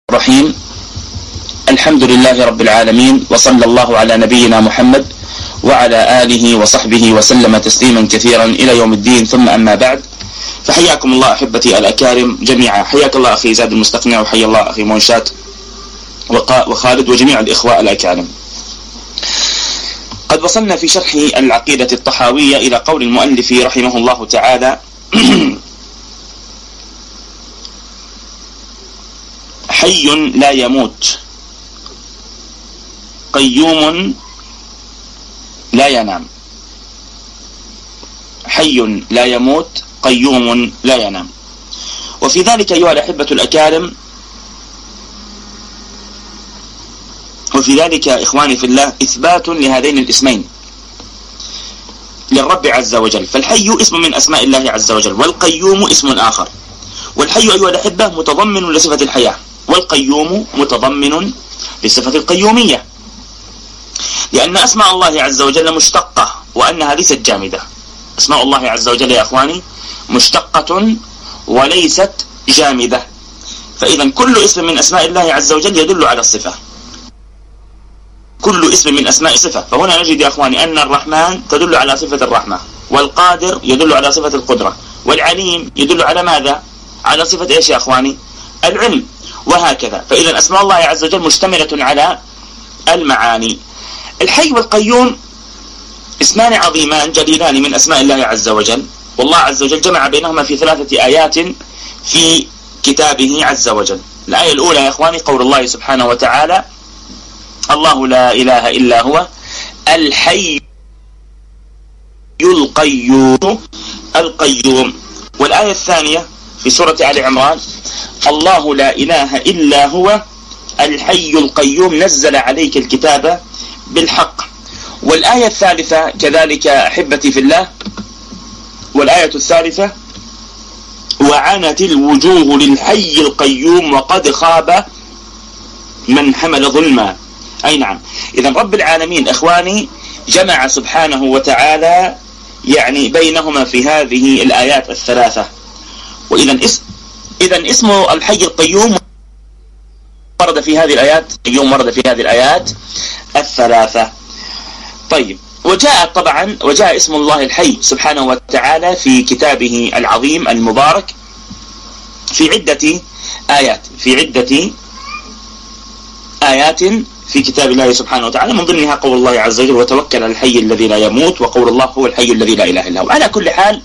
الرحيم. الحمد لله رب العالمين، وصلى الله على نبينا محمد وعلى آله وصحبه وسلم تسليما كثيرا إلى يوم الدين، ثم أما بعد، فحياكم الله أحبتي الأكارم جميعا. حياك الله أخي زاد المستقنع، وحيا الله أخي منشات وخالد وجميع الإخوة الأكارم. قد وصلنا في شرح العقيدة الطحاوية إلى قول المؤلف رحمه الله تعالى: حي لا يموت، قيوم لا ينام. حي لا يموت، قيوم لا ينام. وفي ذلك أيها الأحبة الأكارم، وفي ذلك إخواني في الله إثبات لهذين الاسمين للرب عز وجل. فالحي اسم من أسماء الله عز وجل، والقيوم اسم آخر. والحي أيها الأحبة متضمن لصفة الحياة، والقيوم متضمن لصفة القيومية، لأن أسماء الله عز وجل مشتقة وأنها ليست جامدة. أسماء الله عز وجل يا أخواني مشتقة وليست جامدة. فإذا كل اسم من أسماء الله عز وجل يدل على الصفة، كل اسم من أسماء صفة. فهنا نجد يا أخواني أن الرحمن تدل على صفة الرحمة، والقادر يدل على صفة القدرة، والعليم يدل على ماذا؟ على صفة إيش يا أخواني؟ العلم، وهكذا. فإذا أسماء الله عز وجل مشتملة على المعاني. الحي والقيوم اسمان عظيمان جليلان من أسماء الله عز وجل، والله عز وجل جمع بينهما في 3 آيات في كتابه عز وجل. الآية الأولى يا أخواني قول الله سبحانه وتعالى: الله لا إله إلا هو الحي القيوم. والآية الثانية في سورة آل عمران: الله لا إله إلا هو الحي القيوم نزل عليك الكتاب بالحق. والآية الثالثة كذلك أحبتي في الله، والآية الثالثة: وعنت الوجوه للحي القيوم وقد خاب من حمل ظلما. أي نعم. إذن رب العالمين إخواني جمع سبحانه وتعالى يعني بينهما في هذه الآيات الثلاثة. وإذن اسم الحي القيوم ورد في هذه الآيات، ورد في هذه الآيات الثلاثة. طيب، وجاء اسم الله الحي سبحانه وتعالى في كتابه العظيم المبارك في عدة آيات في كتاب الله سبحانه وتعالى، من ضمنها قول الله عز وجل: وتوكل على الحي الذي لا يموت، وقول الله: هو الحي الذي لا إله إلا هو. على كل حال،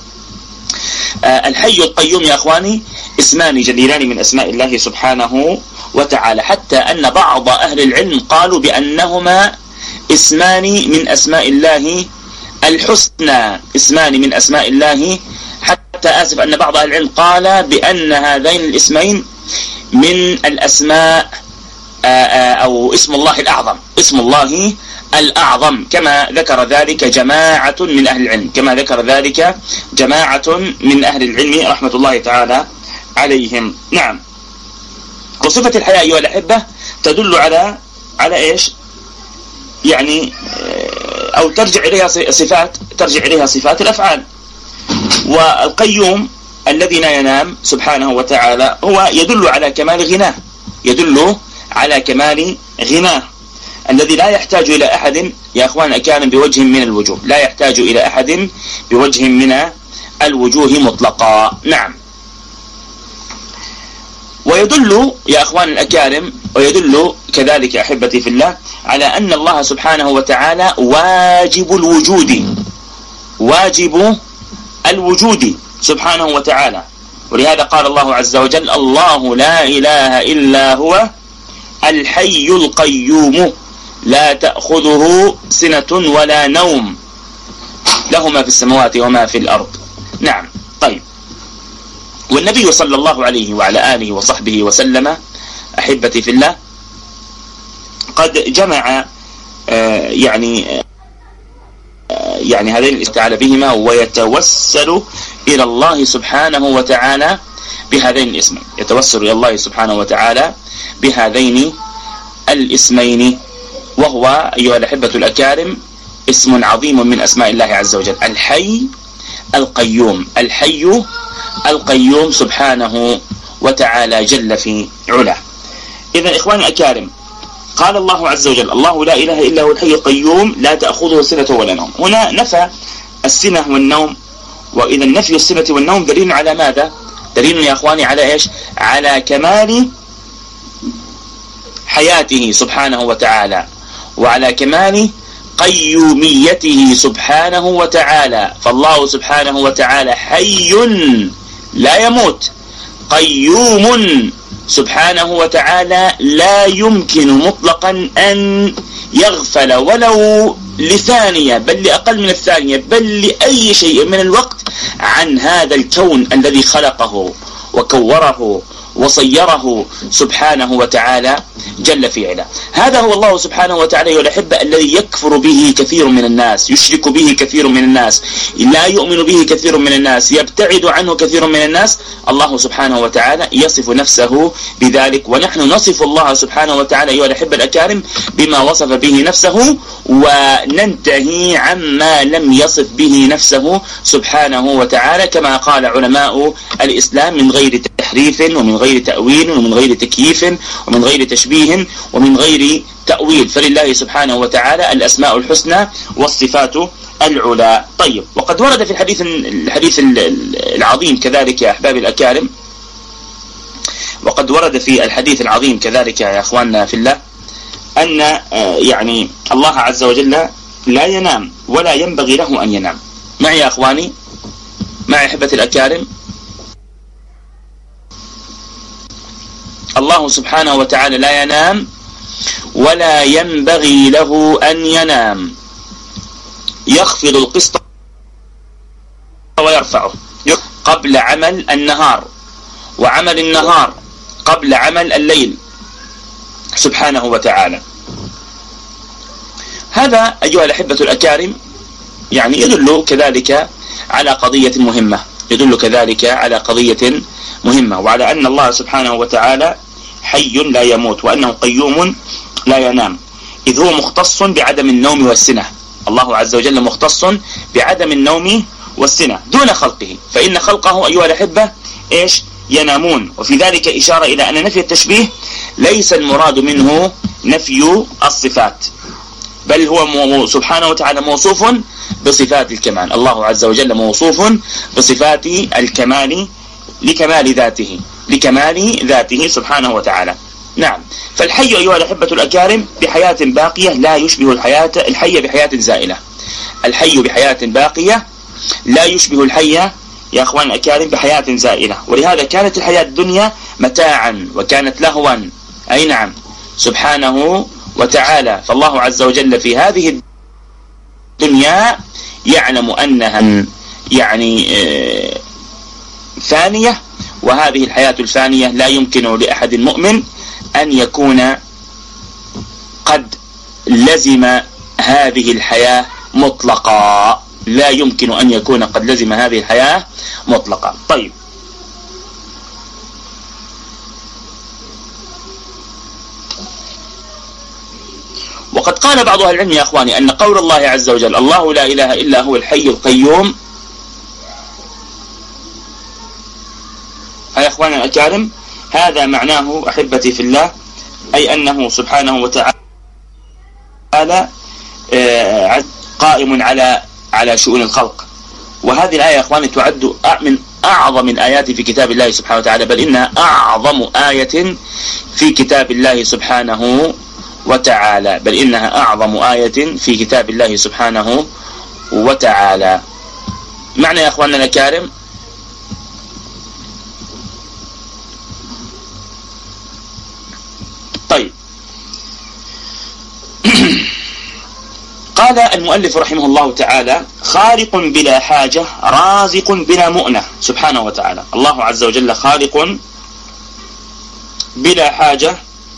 الحي القيوم يا أخواني اسمان جليلان من أسماء الله سبحانه وتعالى، حتى أن بعض أهل العلم قالوا بأنهما اسمان من أسماء الله الحسنى، اسمان من أسماء الله، حتى أن بعض أهل العلم قال بأن هذين الاسمين من الأسماء أو اسم الله الأعظم، اسم الله الأعظم، كما ذكر ذلك جماعة من أهل العلم رحمة الله تعالى عليهم. نعم. وصفة الحياة أيها الأحبة تدل على إيش؟ يعني أو ترجع إليها صفات الأفعال. والقيوم الذي لا ينام سبحانه وتعالى هو يدل على كمال غناه، الذي لا يحتاج إلى أحد يا أخوان كان بوجه من الوجوه، لا يحتاج إلى أحد بوجه من الوجوه مطلقا. نعم. ويدل يا أخوان الأكارم، ويدل كذلك أحبتي في الله على أن الله سبحانه وتعالى واجب الوجود سبحانه وتعالى. ولهذا قال الله عز وجل: الله لا إله إلا هو الحي القيوم لا تأخذه سنة ولا نوم له ما في السماوات وما في الأرض. نعم. طيب، والنبي صلى الله عليه وعلى آله وصحبه وسلم أحبتي في الله قد جمع يعني هذين تعالى بهما، ويتوسل إلى الله سبحانه وتعالى بهذين الاسمين، يتوسل إلى الله سبحانه وتعالى بهذين الاسمين، وهو أيها الأحبة الأكارم اسم عظيم من أسماء الله عز وجل: الحي القيوم. الحي القيوم سبحانه وتعالى جل في علاه. إذا إخواني الأكارم، قال الله عز وجل: الله لا إله إلا هو الحي القيوم لا تأخذه سنة ولا نوم. هنا نفى السنة والنوم، وإذا نفي السنة والنوم دليل على ماذا؟ دليل يا أخواني على إيش؟ على كمال حياته سبحانه وتعالى، وعلى كمال قيوميته سبحانه وتعالى. فالله سبحانه وتعالى حي لا يموت، قيوم سبحانه وتعالى لا يمكن مطلقا أن يغفل ولو لثانية، بل لأقل من الثانية، بل لأي شيء من الوقت عن هذا الكون الذي خلقه وكوره وصيره سبحانه وتعالى جل في علاه. هذا هو الله سبحانه وتعالى والأحبة الذي يكفر به كثير من الناس، يشرك به كثير من الناس، لا يؤمن به كثير من الناس، يبتعد عنه كثير من الناس. الله سبحانه وتعالى يصف نفسه بذلك، ونحن نصف الله سبحانه وتعالى أيها الأحبة الأكارم بما وصف به نفسه، وننتهي عما لم يصف به نفسه سبحانه وتعالى، كما قال علماء الإسلام: من غير تحريف ومن غير تأويل ومن غير تكييف ومن غير تشبيه ومن غير تأويل، فلله سبحانه وتعالى الأسماء الحسنى والصفات العلى. طيب، وقد ورد في الحديث العظيم كذلك يا أحبابي الأكارم، وقد ورد في الحديث العظيم كذلك يا أخواننا في الله أن يعني الله عز وجل لا ينام ولا ينبغي له أن ينام. معي يا أخواني؟ معي أحبتي الأكارم؟ الله سبحانه وتعالى لا ينام ولا ينبغي له أن ينام، يخفض القسط ويرفعه قبل عمل النهار، وعمل النهار قبل عمل الليل سبحانه وتعالى. هذا أيها الأحبة الأكارم يعني يدل كذلك على قضية مهمة، يدل كذلك على قضية مهمة، وعلى أن الله سبحانه وتعالى حي لا يموت، وأنه قيوم لا ينام، إذ هو مختص بعدم النوم والسنة. الله عز وجل مختص بعدم النوم والسنة دون خلقه، فإن خلقه أيها الأحبة إيش؟ ينامون. وفي ذلك إشارة إلى أن نفي التشبيه ليس المراد منه نفي الصفات، بل هو سبحانه وتعالى موصوف بصفات الكمال. الله عز وجل موصوف بصفات الكمال لكمال ذاته سبحانه وتعالى. نعم، فالحي أيها الأحبة الأكارم بحياة باقية لا يشبه الحي بحياة زائلة. الحي بحياة باقية لا يشبه الحي يا أخوان الأكارم بحياة زائلة، ولهذا كانت الحياة الدنيا متاعا وكانت لهوا. أي نعم، سبحانه وتعالى. فالله عز وجل في هذه الدنيا يعلم أنها يعني فانية، وهذه الحياة الفانية لا يمكن لأحد مؤمن أن يكون قد لزم هذه الحياة مطلقا، لا يمكن أن يكون قد لزم هذه الحياة مطلقا. طيب، وقد قال بعض أهل العلم يا أخواني أن قول الله عز وجل: الله لا إله إلا هو الحي القيوم، يا أخواني الأكارم، هذا معناه أحبتي في الله أي أنه سبحانه وتعالى قائم على شؤون الخلق. وهذه الآية يا أخواني تعد من أعظم الآيات في كتاب الله سبحانه وتعالى، بل إنها أعظم آية في كتاب الله سبحانه وتعالى، بل إنها أعظم آية في كتاب الله سبحانه وتعالى. معنى يا أخواننا الأكارم؟ طيب، قال المؤلف رحمه الله تعالى: خالق بلا حاجة رازق بلا مؤنة سبحانه وتعالى. الله عز وجل خالق بلا حاجة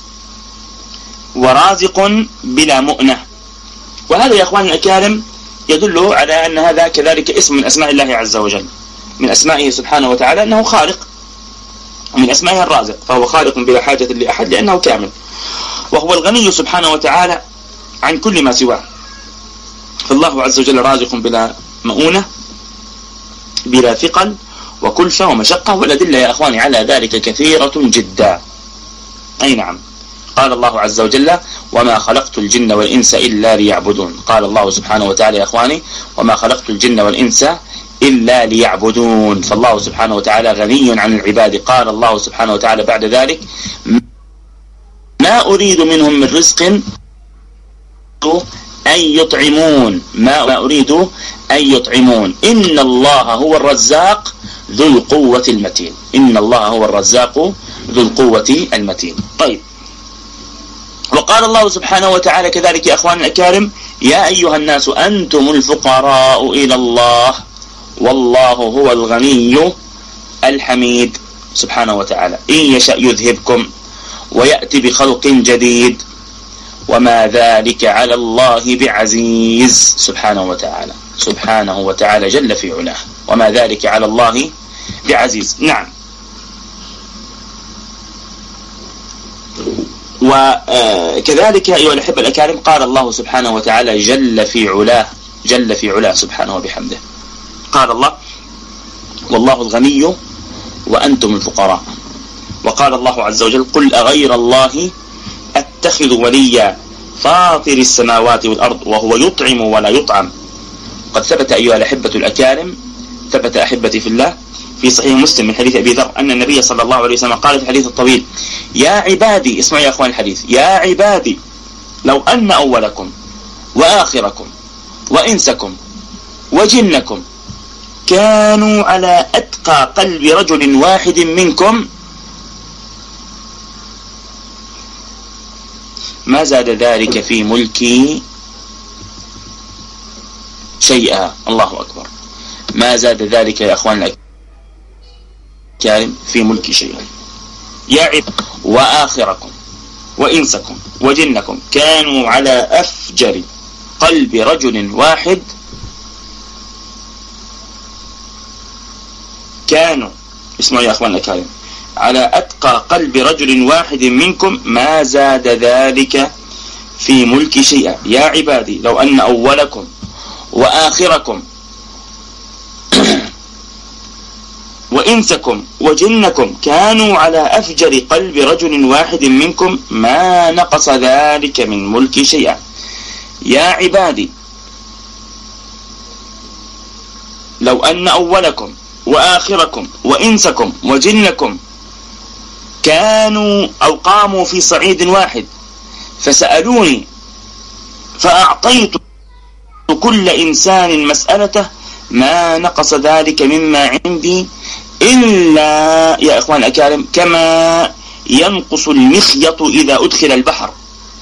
ورازق بلا مؤنة. وهذا يا أخواني الأكارم يدل على أن هذا كذلك اسم من أسماء الله عز وجل، من أسمائه سبحانه وتعالى أنه خالق، ومن أسمائه الرازق، فهو خالق بلا حاجة لأحد لأنه كامل، وهو الغني سبحانه وتعالى عن كل ما سواه. فالله عز وجل رازق بلا مؤونة بلا ثقل وكلفة ومشقة، والأدلة يا أخواني على ذلك كثيرة جدا. أي نعم، قال الله عز وجل وما خلقت الجن والإنس إلا ليعبدون. قال الله سبحانه وتعالى يا أخواني وما خلقت الجن والإنس إلا ليعبدون. فالله سبحانه وتعالى غني عن العباد. قال الله سبحانه وتعالى بعد ذلك ما أريد منهم من رزق أن يطعمون، ما أريد أن يطعمون، إن الله هو الرزاق ذو القوة المتين. إن الله هو الرزاق ذو القوة المتين. طيب، وقال الله سبحانه وتعالى كذلك يا أخوان الأكارم يا أيها الناس أنتم الفقراء إلى الله والله هو الغني الحميد سبحانه وتعالى. إن يشأ يذهبكم ويأتي بخلق جديد وما ذلك على الله بعزيز سبحانه وتعالى. سبحانه وتعالى جل في علاه، وما ذلك على الله بعزيز. نعم. وكذلك أيها الأحبة الأكارم قال الله سبحانه وتعالى جل في علاه، جل في علاه سبحانه وبحمده. قال الله والله الغني وأنتم الفقراء. وقال الله عز وجل قل أغير الله أتخذ وليا فاطر السماوات والأرض وهو يطعم ولا يطعم. قد ثبت أيها الأحبة الأكارم، ثبت أحبتي في الله في صحيح مسلم من حديث أبي ذر أن النبي صلى الله عليه وسلم قال في الحديث الطويل يا عبادي، اسمعوا يا أخوان الحديث، يا عبادي لو أن أولكم وآخركم وإنسكم وجنكم كانوا على أتقى قلب رجل واحد منكم ما زاد ذلك في ملكي شيئا. الله أكبر. ما زاد ذلك يا أخوان الأكارم في ملكي شيئا. يا عباد وآخركم وإنسكم وجنكم كانوا على أفجر قلب رجل واحد، كانوا اسمعوا يا أخوان الأكارم على أتقى قلب رجل واحد منكم ما زاد ذلك في ملك شيئا. يا عبادي لو أن أولكم وآخركم وإنسكم وجنكم كانوا على أفجر قلب رجل واحد منكم ما نقص ذلك من ملك شيئا. يا عبادي لو أن أولكم وآخركم وإنسكم وجنكم كانوا أو قاموا في صعيد واحد فسألوني فأعطيت كل إنسان مسألته ما نقص ذلك مما عندي إلا يا إخوان الأكارم كما ينقص المخيط إذا أدخل البحر،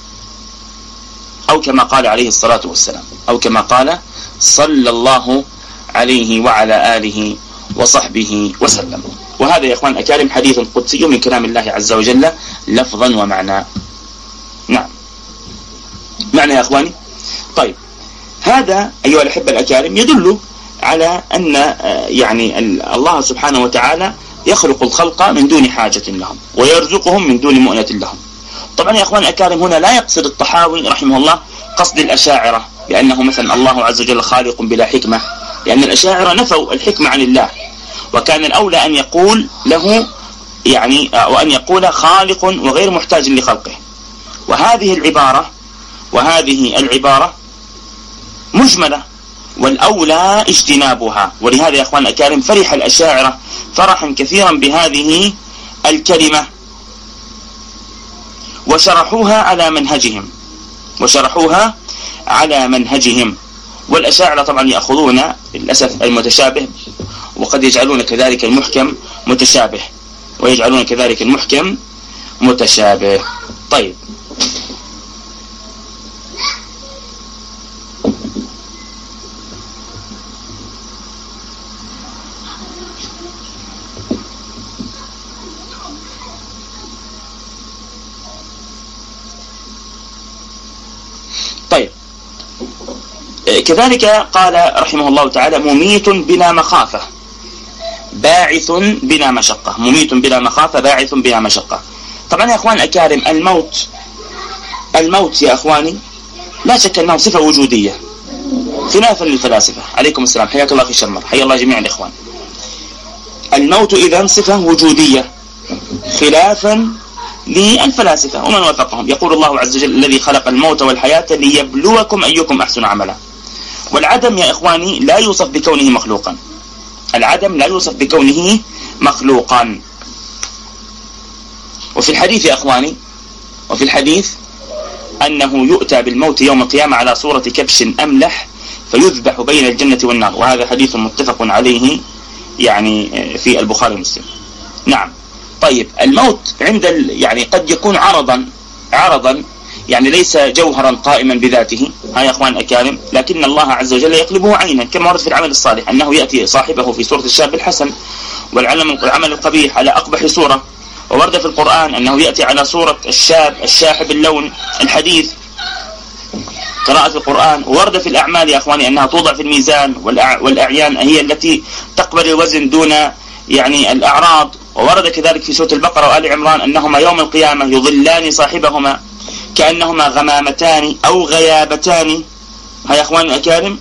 أو كما قال عليه الصلاة والسلام، أو كما قال صلى الله عليه وعلى آله وصحبه وسلم. وهذا يا إخوان الأكارم حديث قدسي من كلام الله عز وجل لفظا ومعنى. نعم، معنى يا إخواني. طيب، هذا أيها الأحبة الأكارم يدل على أن يعني الله سبحانه وتعالى يخلق الخلق من دون حاجة لهم ويرزقهم من دون مؤنة لهم. طبعا يا أخوان الأكارم هنا لا يقصد الطحاوي رحمه الله قصد الأشاعرة لأنه مثلا الله عز وجل خالق بلا حكمة، لأن الأشاعرة نفوا الحكمة عن الله، وكان الأولى أن يقول له يعني وأن يقول خالق وغير محتاج لخلقه. وهذه العبارة مجملة والأولى اجتنابها. ولهذا يا أخوان الأكارم فرح الأشاعرة فرحا كثيرا بهذه الكلمة وشرحوها على منهجهم. والأشاعرة طبعا يأخذون للأسف المتشابه وقد يجعلون كذلك المحكم متشابه ويجعلون كذلك المحكم متشابه. طيب، كذلك قال رحمه الله تعالى مميت بلا مخافة باعث بلا مشقة. مميت بلا مخافة باعث بلا مشقة. طبعا يا أخوان الأكارم الموت يا أخواني لا شك أنه صفة وجودية خلافا للفلاسفة. عليكم السلام، حياك الله في الشمر، حيا الله جميع الإخوان. الموت إذن صفة وجودية خلافا للفلاسفة ومن وافقهم. يقول الله عز وجل: الذي خلق الموت والحياة ليبلوكم أيكم أحسن عملا. والعدم يا إخواني لا يوصف بكونه مخلوقا، العدم لا يوصف بكونه مخلوقا. وفي الحديث يا إخواني، وفي الحديث أنه يؤتى بالموت يوم القيامة على صورة كبش أملح فيذبح بين الجنة والنار، وهذا حديث متفق عليه يعني في البخاري ومسلم. نعم. طيب الموت يعني قد يكون عرضا يعني ليس جوهرا قائما بذاته، ها يا اخوان الأكارم، لكن الله عز وجل يقلبه عينا كما ورد في العمل الصالح أنه يأتي صاحبه في صورة الشاب الحسن والعمل القبيح على أقبح صورة. وورد في القرآن أنه يأتي على صورة الشاب الشاحب اللون الحديث قراءة القرآن. وورد في الأعمال يا أخواني أنها توضع في الميزان، والأعيان هي التي تقبل الوزن دون يعني الأعراض. وورد كذلك في سورة البقرة وآل عمران أنهما يوم القيامة يظلان صاحبهما كأنهما غمامتان أو غيابتان، ها يا أخواني الأكارم.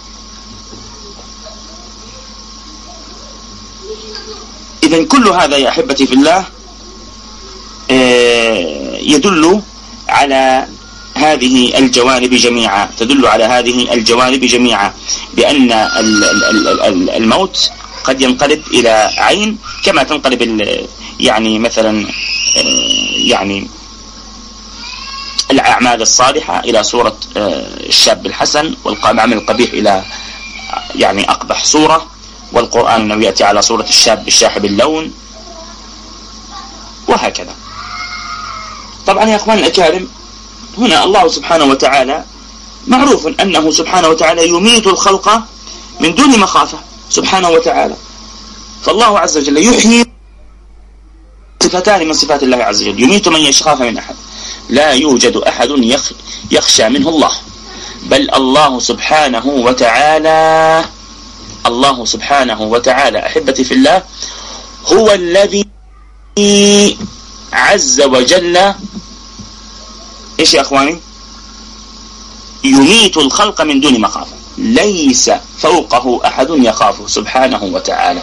إذن كل هذا يا أحبتي في الله يدل على هذه الجوانب جميعا، تدل على هذه الجوانب جميعا بأن الموت قد ينقلب إلى عين كما تنقلب يعني مثلا يعني الأعمال الصالحة إلى صورة الشاب الحسن، والعمل القبيح إلى يعني أقبح صورة، والقرآن أنه يأتي على صورة الشاب الشاحب اللون، وهكذا. طبعا يا أخوان الأكارم، هنا الله سبحانه وتعالى معروف أنه سبحانه وتعالى يميت الخلق من دون مخافة سبحانه وتعالى. فالله عز وجل يحيي صفتان من صفات الله عز وجل، يميت من يخاف من أحد، لا يوجد أحد يخشى منه الله، بل الله سبحانه وتعالى أحبتي في الله هو الذي عز وجل إيش يا أخواني يميت الخلق من دون مخافة، ليس فوقه أحد يخافه سبحانه وتعالى،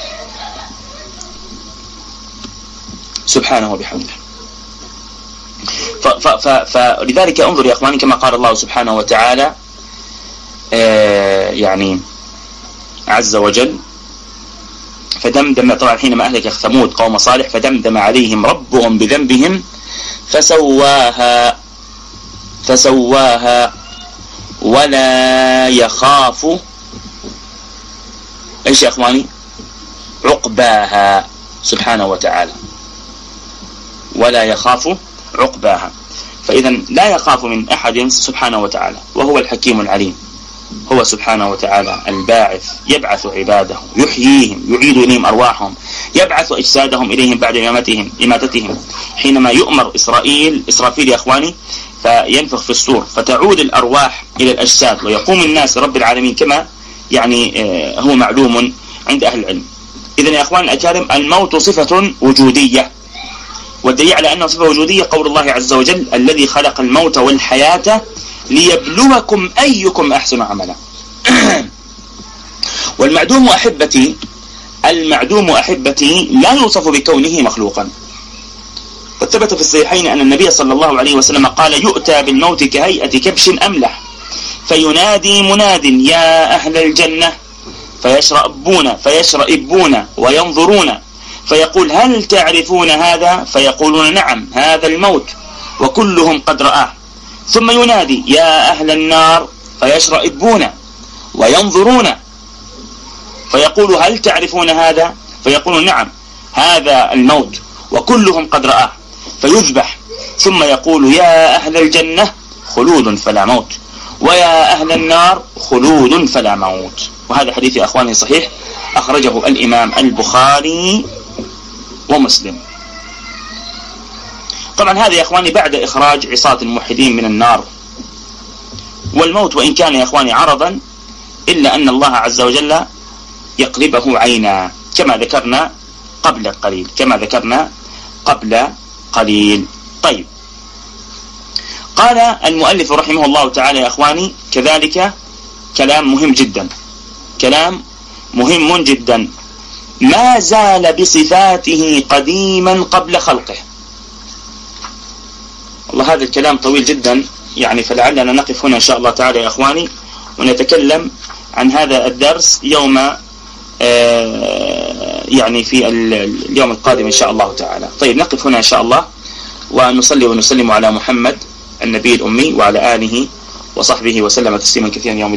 سبحانه وبحمده. فلذلك انظر يا أخواني كما قال الله سبحانه وتعالى يعني عز وجل: فدمدم، طبعا حينما أهلك ثمود قوم صالح، فدمدم عليهم ربهم بذنبهم فسواها ولا يخاف ايش يا اخواني عقباها سبحانه وتعالى، ولا يخاف عقباها. فإذا لا يخاف من أحد سبحانه وتعالى، وهو الحكيم العليم، هو سبحانه وتعالى الباعث، يبعث عباده، يحييهم، يعيد إليهم أرواحهم، يبعث أجسادهم إليهم بعد إماتتهم. حينما يؤمر إسرافيل يا أخواني فينفخ في الصور فتعود الأرواح إلى الأجساد ويقوم الناس رب العالمين كما يعني هو معلوم عند أهل العلم. إذن يا أخوان الأكارم الموت صفة وجودية، والدليل على أنه صفة وجودية قول الله عز وجل: الذي خلق الموت والحياة ليبلوكم أيكم أحسن عملا. والمعدوم أحبتي، المعدوم أحبتي لا يوصف بكونه مخلوقا. قد ثبت في الصحيحين أن النبي صلى الله عليه وسلم قال: يؤتى بالموت كهيئة كبش أملح فينادي مناد: يا أهل الجنة، فيشرئبون وينظرون، فيقول: هل تعرفون هذا؟ فيقولون: نعم، هذا الموت، وكلهم قد رآه. ثم ينادي: يا أهل النار، فيشرئبون وينظرون، فيقول: هل تعرفون هذا؟ فيقولون: نعم، هذا الموت، وكلهم قد رآه. فيذبح، ثم يقول: يا أهل الجنة، خلود فلا موت، ويا أهل النار، خلود فلا موت. وهذا حديث يا أخواني صحيح، أخرجه الإمام البخاري ومسلم. طبعا هذا يا أخواني بعد إخراج عصاة الموحدين من النار. والموت وإن كان يا أخواني عرضا إلا أن الله عز وجل يقلبه عينا كما ذكرنا قبل قليل. طيب، قال المؤلف رحمه الله تعالى يا أخواني كذلك كلام مهم جدا: ما زال بصفاته قديما قبل خلقه. وهذا الكلام طويل جدا يعني، فلعلنا نقف هنا إن شاء الله تعالى يا أخواني، ونتكلم عن هذا الدرس يوم يعني في اليوم القادم إن شاء الله تعالى. طيب نقف هنا إن شاء الله، ونصلي ونسلم على محمد النبي الأمي وعلى آله وصحبه وسلم تسليما كثيرا يوم